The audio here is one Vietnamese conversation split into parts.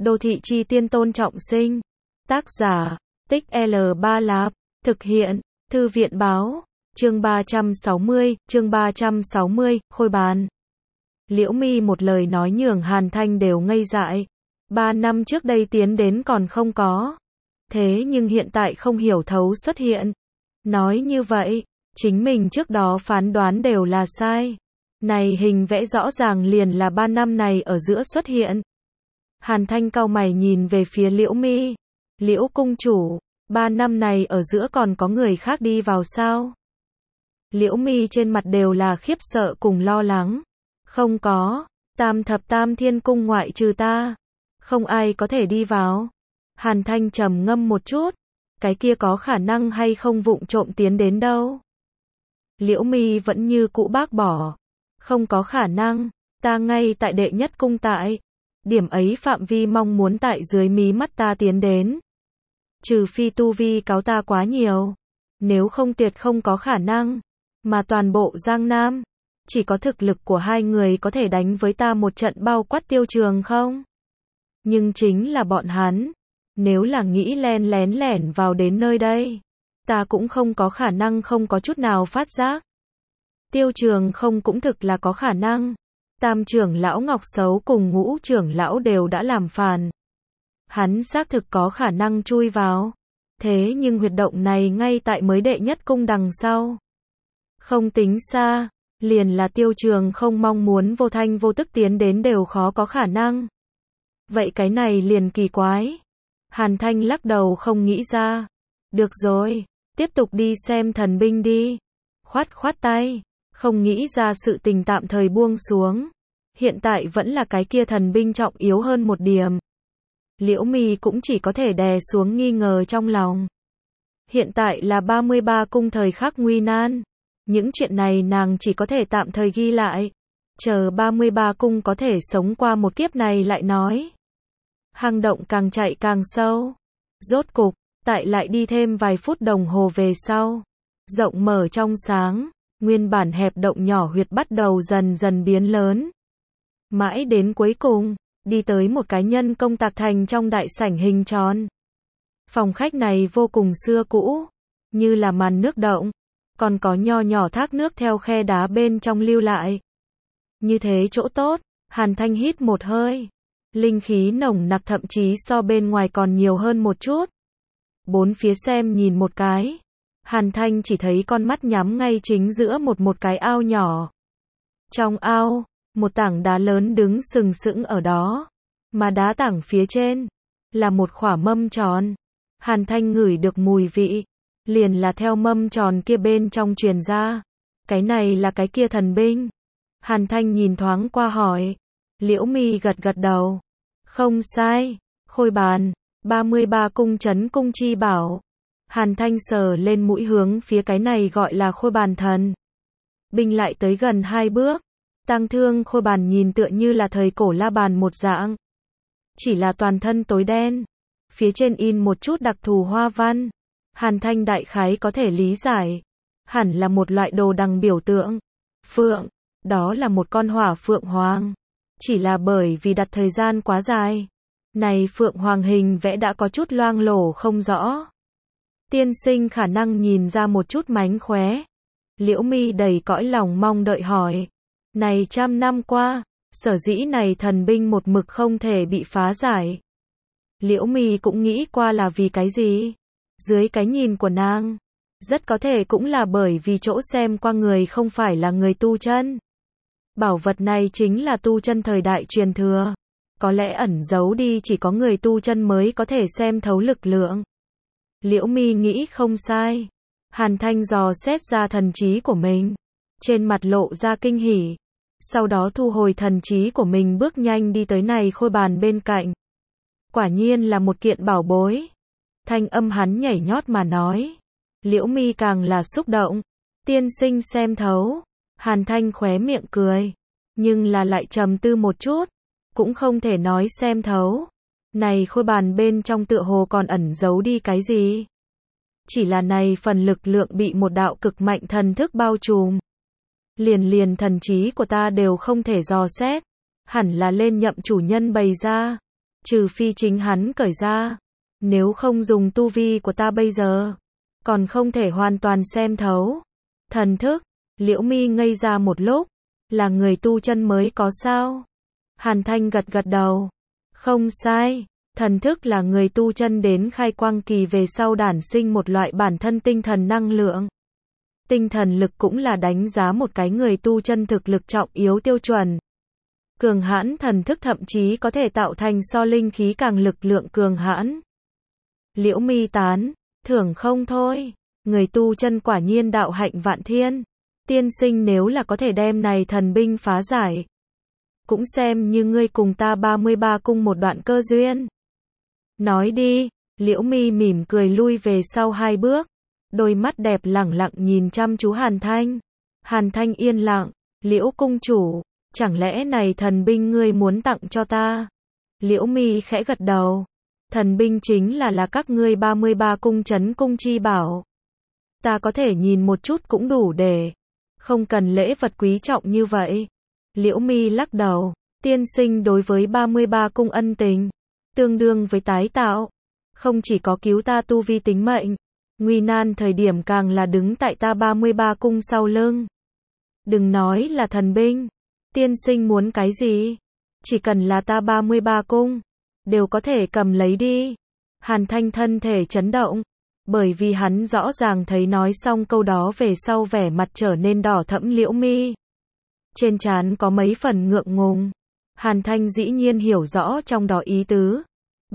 Đô thị chi tiên tôn trọng sinh. Tác giả, Tích L3 Lạp. Thực hiện, Thư viện báo. Chương 360, khôi bàn. Liễu Mi một lời nói nhường Hàn Thanh đều ngây dại. 3 năm trước đây tiến đến còn không có. Thế nhưng hiện tại không hiểu thấu xuất hiện. Nói như vậy, chính mình trước đó phán đoán đều là sai. Này hình vẽ rõ ràng liền là 3 năm này ở giữa xuất hiện. Hàn Thanh cau mày nhìn về phía Liễu Mi. Liễu cung chủ, 3 năm này ở giữa còn có người khác đi vào sao? Liễu Mi trên mặt đều là khiếp sợ cùng lo lắng. Không có, Tam thập tam thiên cung ngoại trừ ta, không ai có thể đi vào. Hàn Thanh trầm ngâm một chút, cái kia có khả năng hay không vụng trộm tiến đến đâu? Liễu Mi vẫn như cũ bác bỏ. Không có khả năng, ta ngay tại đệ nhất cung tại. Điểm ấy phạm vi mong muốn tại dưới mí mắt ta tiến đến. Trừ phi tu vi cáo ta quá nhiều. Nếu không tuyệt không có khả năng. Mà toàn bộ Giang Nam, chỉ có thực lực của hai người có thể đánh với ta một trận bao quát Tiêu Trường không? Nhưng chính là bọn hắn. Nếu là nghĩ len lén lẻn vào đến nơi đây, ta cũng không có khả năng không có chút nào phát giác. Tiêu Trường không cũng thực là có khả năng. Tam trưởng lão Ngọc Xấu cùng Ngũ trưởng lão đều đã làm phản. Hắn xác thực có khả năng chui vào. Thế nhưng huyệt động này ngay tại mới đệ nhất cung đằng sau. Không tính xa, liền là Tiêu Trường không mong muốn vô thanh vô tức tiến đến đều khó có khả năng. Vậy cái này liền kỳ quái. Hàn Thanh lắc đầu không nghĩ ra. Được rồi, tiếp tục đi xem thần binh đi. Khoát khoát tay, không nghĩ ra sự tình tạm thời buông xuống. Hiện tại vẫn là cái kia thần binh trọng yếu hơn một điểm. Liễu Mi cũng chỉ có thể đè xuống nghi ngờ trong lòng. Hiện tại là 33 cung thời khắc nguy nan. Những chuyện này nàng chỉ có thể tạm thời ghi lại. Chờ 33 cung có thể sống qua một kiếp này lại nói. Hang động càng chạy càng sâu. Rốt cục, tại lại đi thêm vài phút đồng hồ về sau. Rộng mở trong sáng, nguyên bản hẹp động nhỏ huyệt bắt đầu dần dần biến lớn. Mãi đến cuối cùng, đi tới một cái nhân công tạc thành trong đại sảnh hình tròn. Phòng khách này vô cùng xưa cũ, như là màn nước động, còn có nho nhỏ thác nước theo khe đá bên trong lưu lại. Như thế chỗ tốt, Hàn Thanh hít một hơi. Linh khí nồng nặc thậm chí so bên ngoài còn nhiều hơn một chút. Bốn phía xem nhìn một cái. Hàn Thanh chỉ thấy con mắt nhắm ngay chính giữa một cái ao nhỏ. Trong ao, một tảng đá lớn đứng sừng sững ở đó. Mà đá tảng phía trên, là một khỏa mâm tròn. Hàn Thanh ngửi được mùi vị. Liền là theo mâm tròn kia bên trong truyền ra. Cái này là cái kia thần binh. Hàn Thanh nhìn thoáng qua hỏi. Liễu Mi gật gật đầu. Không sai, khôi bàn, 33 cung trấn cung chi bảo. Hàn Thanh sờ lên mũi hướng phía cái này gọi là khôi bàn thần. Binh lại tới gần 2 bước. Tang thương khôi bàn nhìn tựa như là thời cổ La Bàn một dạng. Chỉ là toàn thân tối đen. Phía trên in một chút đặc thù hoa văn. Hàn Thanh đại khái có thể lý giải. Hẳn là một loại đồ đằng biểu tượng. Phượng, đó là một con hỏa phượng hoàng. Chỉ là bởi vì đặt thời gian quá dài. Này phượng hoàng hình vẽ đã có chút loang lổ không rõ. Tiên sinh khả năng nhìn ra một chút mánh khóe. Liễu Mi đầy cõi lòng mong đợi hỏi. Này 100 năm qua, sở dĩ này thần binh một mực không thể bị phá giải. Liễu Mi cũng nghĩ qua là vì cái gì? Dưới cái nhìn của nàng, rất có thể cũng là bởi vì chỗ xem qua người không phải là người tu chân. Bảo vật này chính là tu chân thời đại truyền thừa. Có lẽ ẩn giấu đi chỉ có người tu chân mới có thể xem thấu lực lượng. Liễu Mi nghĩ không sai. Hàn Thanh dò xét ra thần trí của mình. Trên mặt lộ ra kinh hỉ. Sau đó thu hồi thần trí của mình bước nhanh đi tới này khôi bàn bên cạnh. Quả nhiên là một kiện bảo bối. Thanh âm hắn nhảy nhót mà nói. Liễu Mi càng là xúc động. Tiên sinh xem thấu. Hàn Thanh khóe miệng cười. Nhưng là lại trầm tư một chút. Cũng không thể nói xem thấu. Này khôi bàn bên trong tựa hồ còn ẩn giấu đi cái gì. Chỉ là này phần lực lượng bị một đạo cực mạnh thần thức bao trùm. Liền thần trí của ta đều không thể dò xét. Hẳn là lên nhậm chủ nhân bày ra. trừ phi chính hắn cởi ra. Nếu không dùng tu vi của ta bây giờ, còn không thể hoàn toàn xem thấu. Thần thức, Liễu Mi ngây ra một lúc, là người tu chân mới có sao? Hàn Thanh gật gật đầu. Không sai, thần thức là người tu chân đến khai quang kỳ về sau đản sinh một loại bản thân tinh thần năng lượng. Tinh thần lực cũng là đánh giá một cái người tu chân thực lực trọng yếu tiêu chuẩn. Cường hãn thần thức thậm chí có thể tạo thành so linh khí càng lực lượng cường hãn. Liễu Mi tán thưởng không thôi, người tu chân quả nhiên đạo hạnh vạn thiên. Tiên sinh nếu là có thể đem này thần binh phá giải, cũng xem như ngươi cùng ta 33 cung một đoạn cơ duyên. Nói đi, Liễu Mi mỉm cười lui về sau 2 bước, đôi mắt đẹp lẳng lặng nhìn chăm chú Hàn Thanh. Hàn Thanh yên lặng, Liễu cung chủ, chẳng lẽ này thần binh ngươi muốn tặng cho ta? Liễu Mi khẽ gật đầu, thần binh chính là các ngươi 33 cung trấn cung chi bảo. Ta có thể nhìn một chút cũng đủ để, không cần lễ vật quý trọng như vậy. Liễu Mi lắc đầu, tiên sinh đối với 33 cung ân tình, tương đương với tái tạo. Không chỉ có cứu ta tu vi tính mệnh, nguy nan thời điểm càng là đứng tại ta 33 cung sau lưng. Đừng nói là thần binh, tiên sinh muốn cái gì? Chỉ cần là ta 33 cung, đều có thể cầm lấy đi. Hàn Thanh thân thể chấn động, bởi vì hắn rõ ràng thấy nói xong câu đó về sau vẻ mặt trở nên đỏ thẫm. Liễu Mi trên trán có mấy phần ngượng ngùng. Hàn Thanh dĩ nhiên hiểu rõ trong đó ý tứ.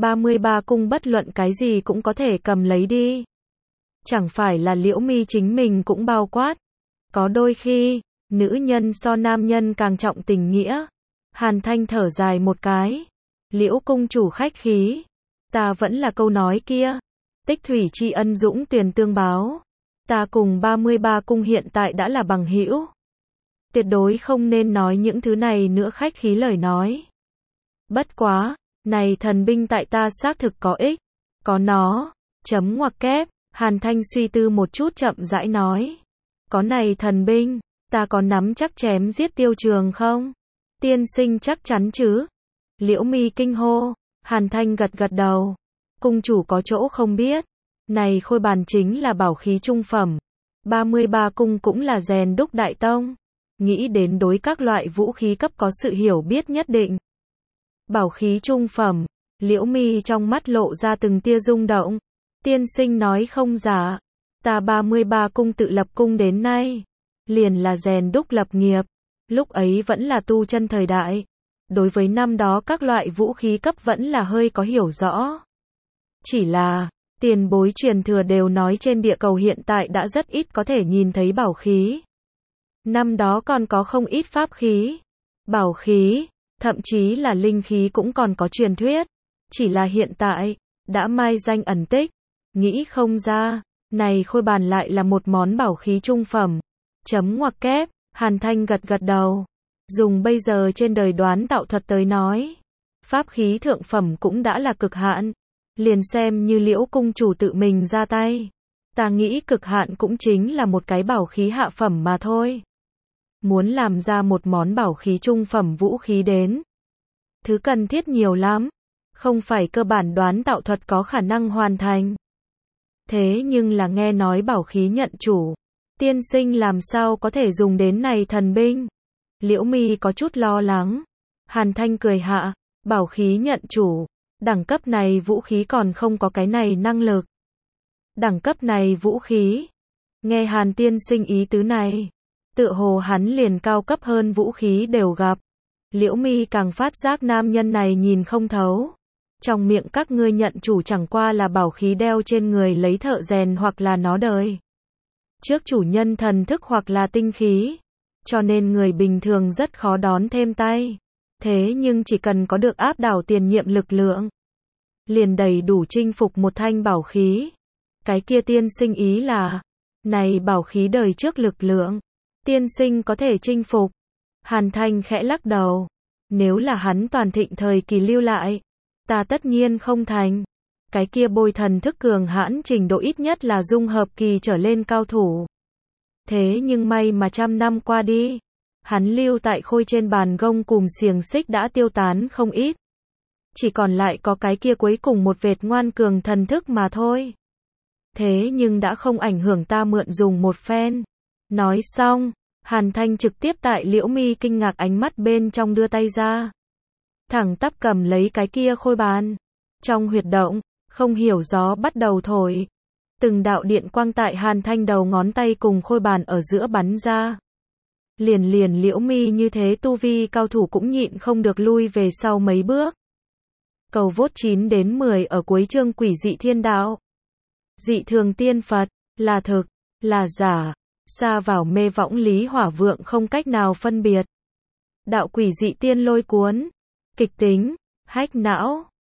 33 cung bất luận cái gì cũng có thể cầm lấy đi. Chẳng phải là Liễu Mi chính mình cũng bao quát. Có đôi khi, nữ nhân so nam nhân càng trọng tình nghĩa. Hàn Thanh thở dài một cái. Liễu cung chủ khách khí. Ta vẫn là câu nói kia. Tích thủy tri ân dũng tuyền tương báo. Ta cùng 33 cung hiện tại đã là bằng hữu. Tuyệt đối không nên nói những thứ này nữa khách khí lời nói. Bất quá, này thần binh tại ta xác thực có ích. Có nó, chấm ngoặc kép, Hàn Thanh suy tư một chút chậm rãi nói. Có này thần binh, ta có nắm chắc chém giết Tiêu Trường không? Tiên sinh chắc chắn chứ? Liễu Mi kinh hô, Hàn Thanh gật gật đầu. Cung chủ có chỗ không biết. Này khôi bàn chính là bảo khí trung phẩm. 33 cung cũng là rèn đúc đại tông. Nghĩ đến đối các loại vũ khí cấp có sự hiểu biết nhất định. Bảo khí trung phẩm, Liễu Mi trong mắt lộ ra từng tia rung động. Tiên sinh nói không giả, ta 33 cung tự lập cung đến nay, liền là rèn đúc lập nghiệp. Lúc ấy vẫn là tu chân thời đại. Đối với năm đó các loại vũ khí cấp vẫn là hơi có hiểu rõ. Chỉ là, tiền bối truyền thừa đều nói trên địa cầu hiện tại đã rất ít có thể nhìn thấy bảo khí. Năm đó còn có không ít pháp khí, bảo khí, thậm chí là linh khí cũng còn có truyền thuyết. Chỉ là hiện tại, đã mai danh ẩn tích, nghĩ không ra, này khôi bàn lại là một món bảo khí trung phẩm. Chấm ngoặc kép, Hàn Thanh gật gật đầu. Dùng bây giờ trên đời đoán tạo thuật tới nói, pháp khí thượng phẩm cũng đã là cực hạn. Liền xem như Liễu cung chủ tự mình ra tay, ta nghĩ cực hạn cũng chính là một cái bảo khí hạ phẩm mà thôi. Muốn làm ra một món bảo khí trung phẩm vũ khí đến, thứ cần thiết nhiều lắm, không phải cơ bản đoán tạo thuật có khả năng hoàn thành. Thế nhưng là nghe nói bảo khí nhận chủ, tiên sinh làm sao có thể dùng đến này thần binh? Liễu Mi có chút lo lắng. Hàn Thanh cười hạ, bảo khí nhận chủ, đẳng cấp này vũ khí còn không có cái này năng lực. Đẳng cấp này vũ khí, nghe Hàn tiên sinh ý tứ này, tựa hồ hắn liền cao cấp hơn vũ khí đều gặp. Liễu Mi càng phát giác nam nhân này nhìn không thấu. Trong miệng các ngươi nhận chủ chẳng qua là bảo khí đeo trên người lấy thợ rèn hoặc là nó đời trước chủ nhân thần thức hoặc là tinh khí. Cho nên người bình thường rất khó đón thêm tay. Thế nhưng chỉ cần có được áp đảo tiền nhiệm lực lượng, liền đầy đủ chinh phục một thanh bảo khí. Cái kia tiên sinh ý là, này bảo khí đời trước lực lượng, tiên sinh có thể chinh phục. Hàn Thanh khẽ lắc đầu. Nếu là hắn toàn thịnh thời kỳ lưu lại, ta tất nhiên không thành. Cái kia bôi thần thức cường hãn trình độ ít nhất là dung hợp kỳ trở lên cao thủ. Thế nhưng may mà 100 năm qua đi, hắn lưu tại khôi trên bàn gông cùm xiềng xích đã tiêu tán không ít. chỉ còn lại có cái kia cuối cùng một vệt ngoan cường thần thức mà thôi. Thế nhưng đã không ảnh hưởng ta mượn dùng một phen. Nói xong, Hàn Thanh trực tiếp tại Liễu Mi kinh ngạc ánh mắt bên trong đưa tay ra. Thẳng tắp cầm lấy cái kia khôi bàn. Trong huyệt động, không hiểu gió bắt đầu thổi. Từng đạo điện quang tại Hàn Thanh đầu ngón tay cùng khôi bàn ở giữa bắn ra. Liền Liễu Mi như thế tu vi cao thủ cũng nhịn không được lui về sau mấy bước. Cầu vote 9 đến 10 ở cuối chương Quỷ dị thiên đạo. Dị thường tiên Phật, là thực, là giả, xa vào mê võng Lý Hỏa Vượng không cách nào phân biệt. Đạo quỷ dị tiên lôi cuốn, kịch tính, hách não.